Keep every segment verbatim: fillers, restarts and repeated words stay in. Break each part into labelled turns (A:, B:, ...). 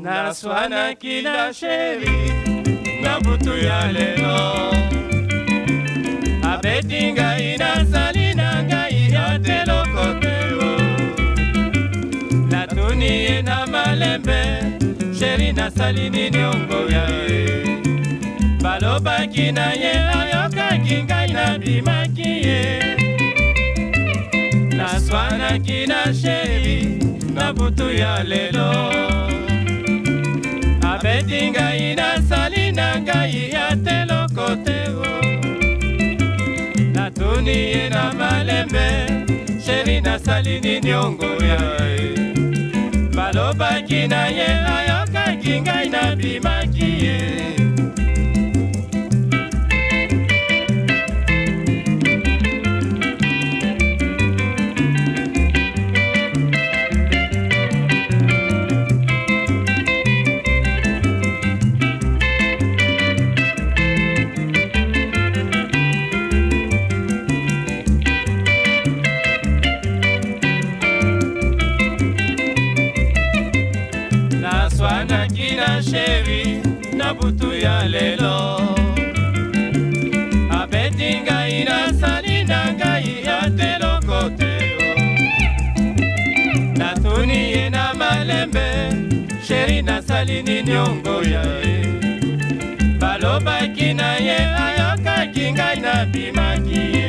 A: Naswanaki na sheri na butu ya lelo, abeti ngai nasali na ngai ya teloko teo. Natuni ye na malembe, sheri nasali nini ongo ya ye. Balobaki na ye ayokaki ngai na bimaki ye. Naswanaki na sheri na butu ya lelo, abeti ngai nasali na ngai ya teloko teo. Natuni ye na malembe, sheri nasali nini ongo ya ye. Balobaki na ye ayokaki ngai na bimaki ye. Naswanaki na sheri na butu ya lelo, abeti ngai nasali na ngai ya teloko teo. Natuni ye na malembe, sheri nasali nini ongo ya ye. Balobaki na ye ayokaki ngai na bimaki ye.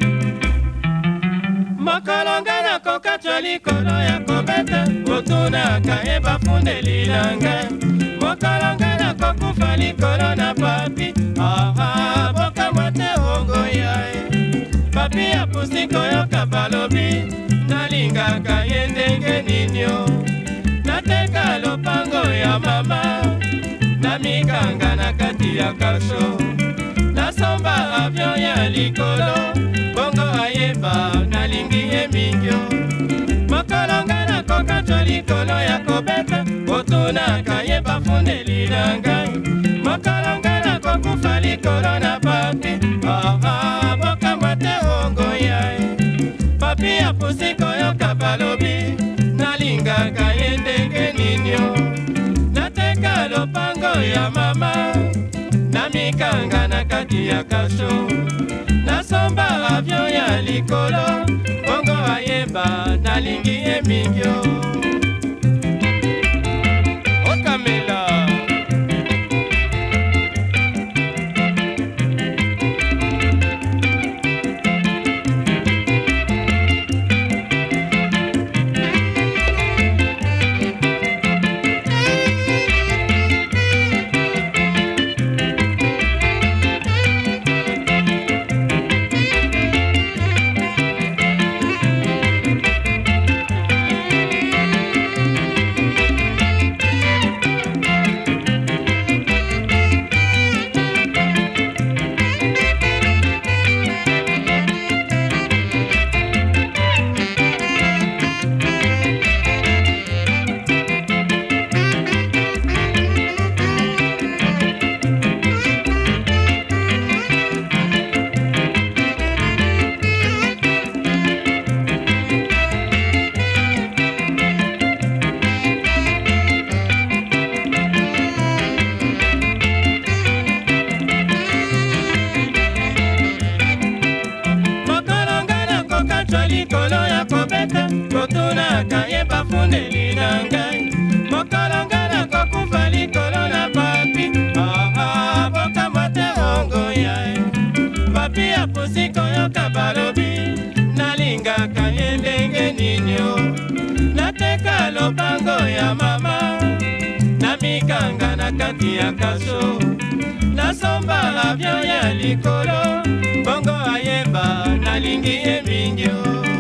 A: Mokolo ngai nakokatwa likolo ya kobeta, botunaka ye bafundeli na ngai. Mokolo ngai nakokufa likolo na papi, aha bokamwa te ongo ya ye. Papi apusi koyoka balobi, nalingaka ye ndenge ninio. Nateka lopango ya mama, namikanga na kati ya kasho. Nasomba avion ya likolo, bongo ayeba nalingi ye mingyo. Mokolo ngai nakokatwa likolo ya kobeta, botunaka ye bafundeli na ngai. Mokolo ngai nakokufa likolo na papi, aha bokamwa te ongo ya ye. Papi apusi koyoka balobi, nalingaka ye ndenge ninio. Nateka lopango ya mama, namikanga na kati ya kasho. Nasomba avion ya likolo, bongo ayeba nalingi ye mingyo. Okamela likolo ya kobeta, botunaka ye bafundeli na ngai. Mokolo ngai nakokufa likolo na papi, aha bokamwa te ongo ya ye. Papi apusi koyoka balobi, nalingaka ye ndenge ninio. Nateka lopango ya mama, namikanga na kati ya kasho. Nasomba avion ya likolo, bongo ayeba nalingi ye mingyo.